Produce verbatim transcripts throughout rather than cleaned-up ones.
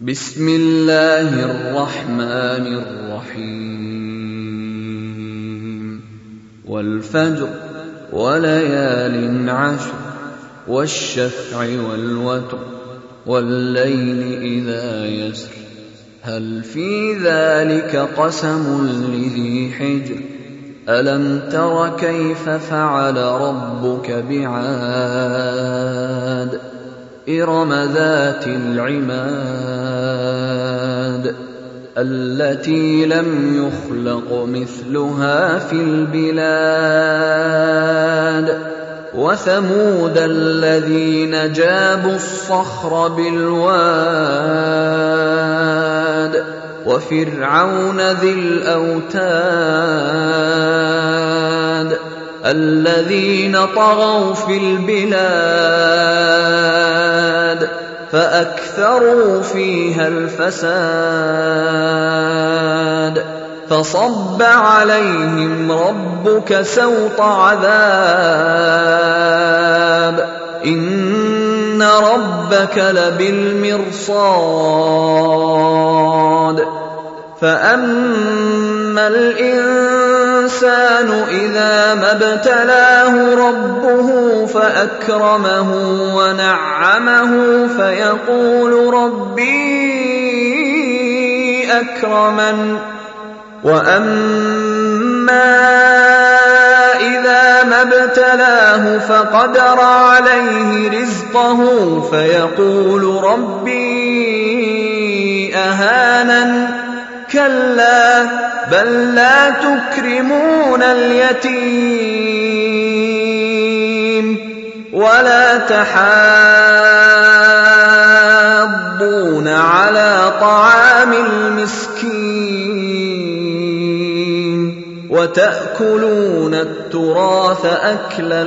بسم الله الرحمن الرحيم والفجر وليال عشر والشفع والوتر والليل إذا يسر هل في ذلك قسم لذي حجر ألم تر كيف فعل ربك بعاد إرم ذات العماد التي لم يخلق مثلها في البلاد وثمود الذين جابوا الصخر بالواد وفرعون ذي الأوتاد الذين طغوا في البلاد فأكثروا فيها الفساد فصب عليهم ربك سوط عذاب إن ربك لبالمرصاد فأما الإنسان إذا ما ابتلاه ربه فأكرمه ونعمه فيقول ربي أكرمن وأما إذا ما ابتلاه فقدر عليه رزقه فيقول ربي أهانن كلا بل لا تكرمون اليتيم ولا تحاضون على طعام المسكين وتأكلون التراث أكلا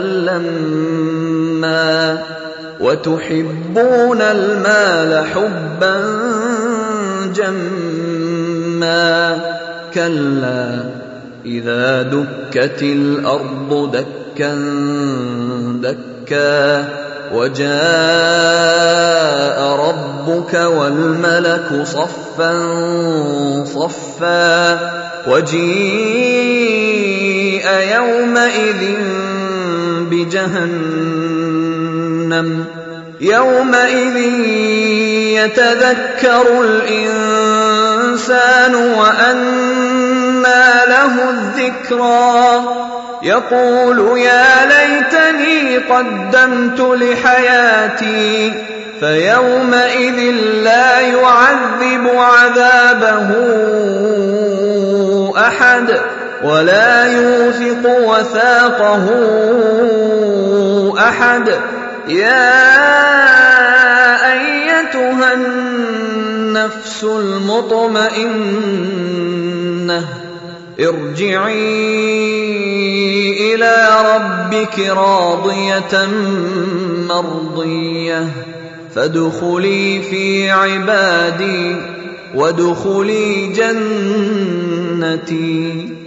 لما وتحبون المال حبا جما كلا إذا دكت الأرض دكا دكا وجاء ربك والملك صفا صفا وجيء يومئذ بجهنم يومئذ يتذكر الإنسان وأنى له الذكرى يقول يا ليتني قدمت لحياتي فيومئذ لا يعذب عذابه أحد ولا يوثق وثاقه أحد يا أيتها النفس المطمئنة ارجعي إلى ربك راضية مرضية فادخلي في عبادي وادخلي جنتي.